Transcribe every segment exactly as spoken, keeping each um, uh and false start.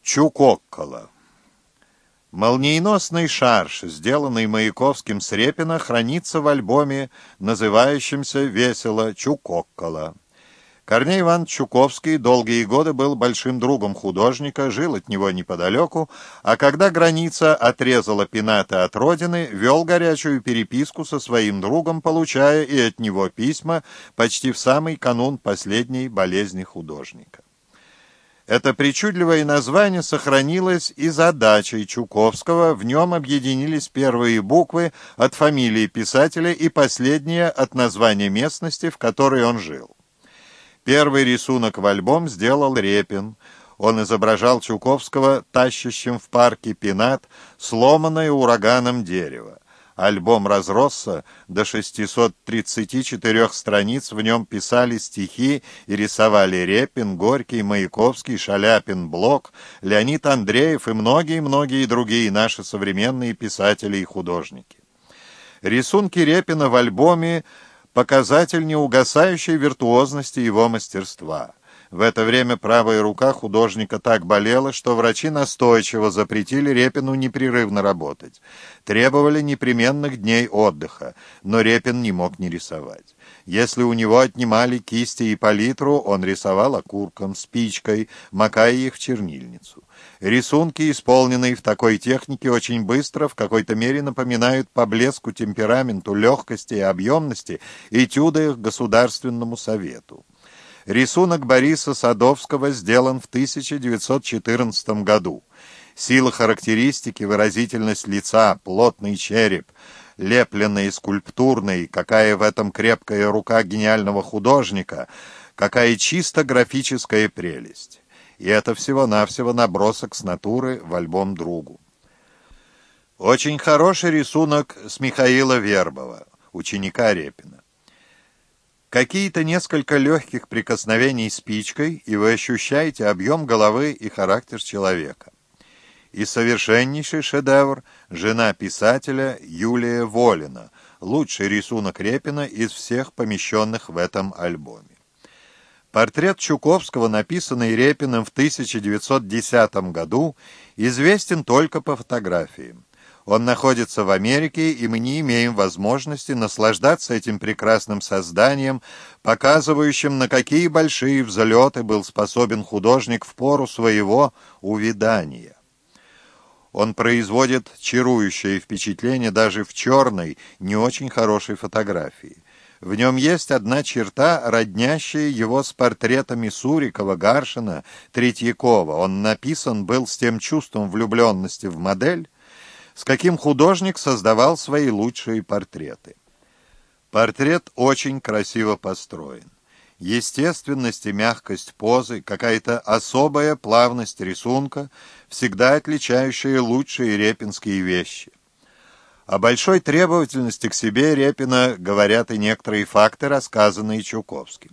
Чукоккола. Молниеносный шарж, сделанный Маяковским с Репина, хранится в альбоме, называющемся весело «Чукоккола». Корней Иванович Чуковский долгие годы был большим другом художника, жил от него неподалеку, а когда граница отрезала пенаты от родины, вел горячую переписку со своим другом, получая и от него письма почти в самый канун последней болезни художника. Это причудливое название сохранилось и за дачей Чуковского, в нем объединились первые буквы от фамилии писателя и последние от названия местности, в которой он жил. Первый рисунок в альбом сделал Репин. Он изображал Чуковского тащащим в парке пенат, сломанное ураганом дерево. Альбом разросся до шестисот тридцати четырёх страниц, в нем писали стихи и рисовали Репин, Горький, Маяковский, Шаляпин, Блок, Леонид Андреев и многие-многие другие наши современные писатели и художники. Рисунки Репина в альбоме — показатель неугасающей виртуозности его мастерства. В это время правая рука художника так болела, что врачи настойчиво запретили Репину непрерывно работать. Требовали непременных дней отдыха, но Репин не мог не рисовать. Если у него отнимали кисти и палитру, он рисовал окурком, спичкой, макая их в чернильницу. Рисунки, исполненные в такой технике, очень быстро, в какой-то мере напоминают по блеску, темпераменту, легкости и объемности этюды к Государственному совету. Рисунок Бориса Садовского сделан в тысяча девятьсот четырнадцатом году. Сила характеристики, выразительность лица, плотный череп, лепленный и скульптурный, какая в этом крепкая рука гениального художника, какая чисто графическая прелесть. И это всего-навсего набросок с натуры в альбом другу. Очень хороший рисунок с Михаила Вербова, ученика Репина. Какие-то несколько легких прикосновений спичкой, и вы ощущаете объем головы и характер человека. И совершеннейший шедевр «Жена писателя» Юлия Волина, лучший рисунок Репина из всех помещенных в этом альбоме. Портрет Чуковского, написанный Репиным в тысяча девятьсот десятом году, известен только по фотографиям. Он находится в Америке, и мы не имеем возможности наслаждаться этим прекрасным созданием, показывающим, на какие большие взлеты был способен художник в пору своего увядания. Он производит чарующее впечатление даже в черной, не очень хорошей фотографии. В нем есть одна черта, роднящая его с портретами Сурикова, Гаршина, Третьякова. Он написан был с тем чувством влюбленности в модель, с каким художник создавал свои лучшие портреты. Портрет очень красиво построен. Естественность и мягкость позы, какая-то особая плавность рисунка, всегда отличающая лучшие репинские вещи. О большой требовательности к себе Репина говорят и некоторые факты, рассказанные Чуковским.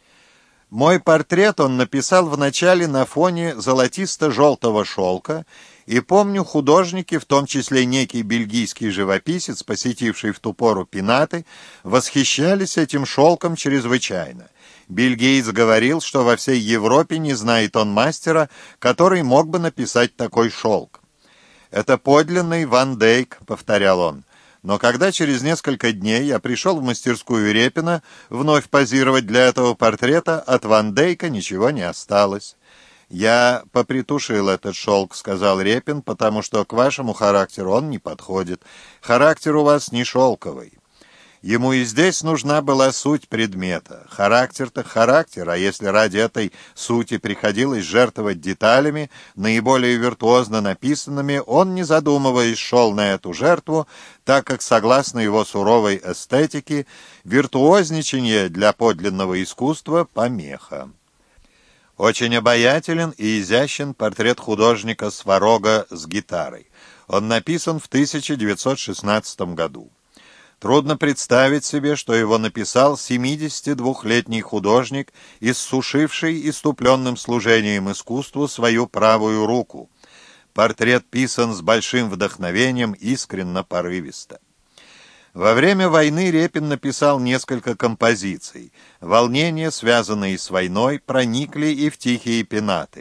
Мой портрет он написал вначале на фоне золотисто-желтого шелка, и помню, художники, в том числе некий бельгийский живописец, посетивший в ту пору пенаты, восхищались этим шелком чрезвычайно. Бельгиец говорил, что во всей Европе не знает он мастера, который мог бы написать такой шелк. «Это подлинный Ван Дейк», — повторял он. Но когда через несколько дней я пришел в мастерскую Репина вновь позировать для этого портрета, от Ван Дейка ничего не осталось. «Я попритушил этот шелк», — сказал Репин, «потому что к вашему характеру он не подходит. Характер у вас не шелковый». Ему и здесь нужна была суть предмета. Характер-то характер, а если ради этой сути приходилось жертвовать деталями, наиболее виртуозно написанными, он, не задумываясь, шел на эту жертву, так как, согласно его суровой эстетике, виртуозничание для подлинного искусства — помеха. Очень обаятелен и изящен портрет художника Сварога с гитарой. Он написан в тысяча девятьсот шестнадцатом году. Трудно представить себе, что его написал семидесятидвухлетний художник, иссушивший иступленным служением искусству свою правую руку. Портрет писан с большим вдохновением, искренно, порывисто. Во время войны Репин написал несколько композиций. Волнения, связанные с войной, проникли и в тихие пенаты.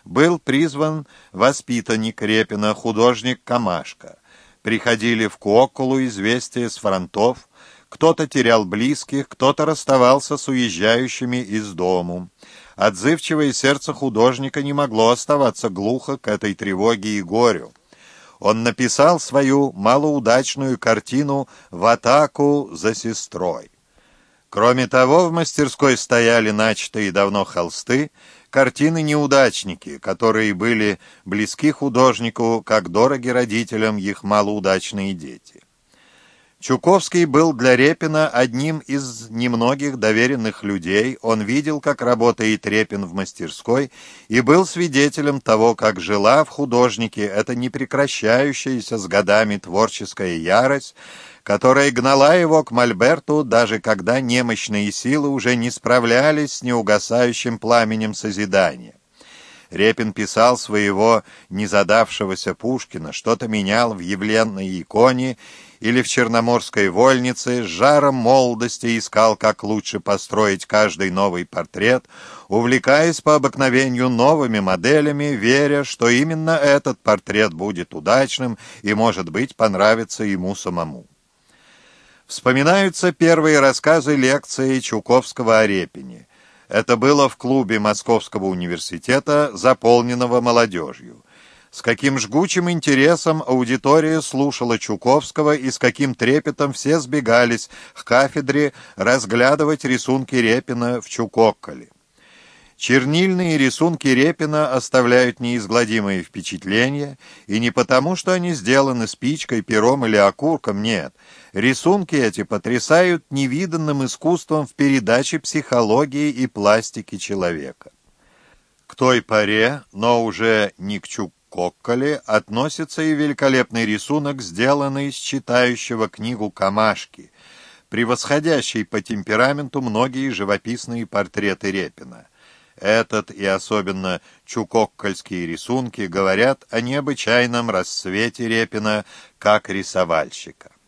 был призван воспитанник Репина, художник Камашко. Приходили в Куокколу известия с фронтов, кто-то терял близких, кто-то расставался с уезжающими из дому. Отзывчивое сердце художника не могло оставаться глухо к этой тревоге и горю. Он написал свою малоудачную картину «В атаку за сестрой». Кроме того, в мастерской стояли начатые давно холсты, картины-неудачники, которые были близки художнику, как дороги родителям их малоудачные дети. Чуковский был для Репина одним из немногих доверенных людей, он видел, как работает Репин в мастерской, и был свидетелем того, как жила в художнике эта непрекращающаяся с годами творческая ярость, которая гнала его к мольберту, даже когда немощные силы уже не справлялись с неугасающим пламенем созидания. Репин писал своего незадавшегося Пушкина, что-то менял в явленной иконе или в черноморской вольнице, с жаром молодости искал, как лучше построить каждый новый портрет, увлекаясь по обыкновению новыми моделями, веря, что именно этот портрет будет удачным и, может быть, понравится ему самому. Вспоминаются первые рассказы лекции Чуковского о Репине. Это было в клубе Московского университета, заполненного молодежью. С каким жгучим интересом аудитория слушала Чуковского и с каким трепетом все сбегались к кафедре разглядывать рисунки Репина в Чукокколе. Чернильные рисунки Репина оставляют неизгладимые впечатления, и не потому, что они сделаны спичкой, пером или окурком, нет. Рисунки эти потрясают невиданным искусством в передаче психологии и пластики человека. К той поре, но уже не к Чукокколе, относится и великолепный рисунок, сделанный из читающего книгу Камашки, превосходящий по темпераменту многие живописные портреты Репина. Этот и особенно чукоккольские рисунки говорят о необычайном расцвете Репина как рисовальщика.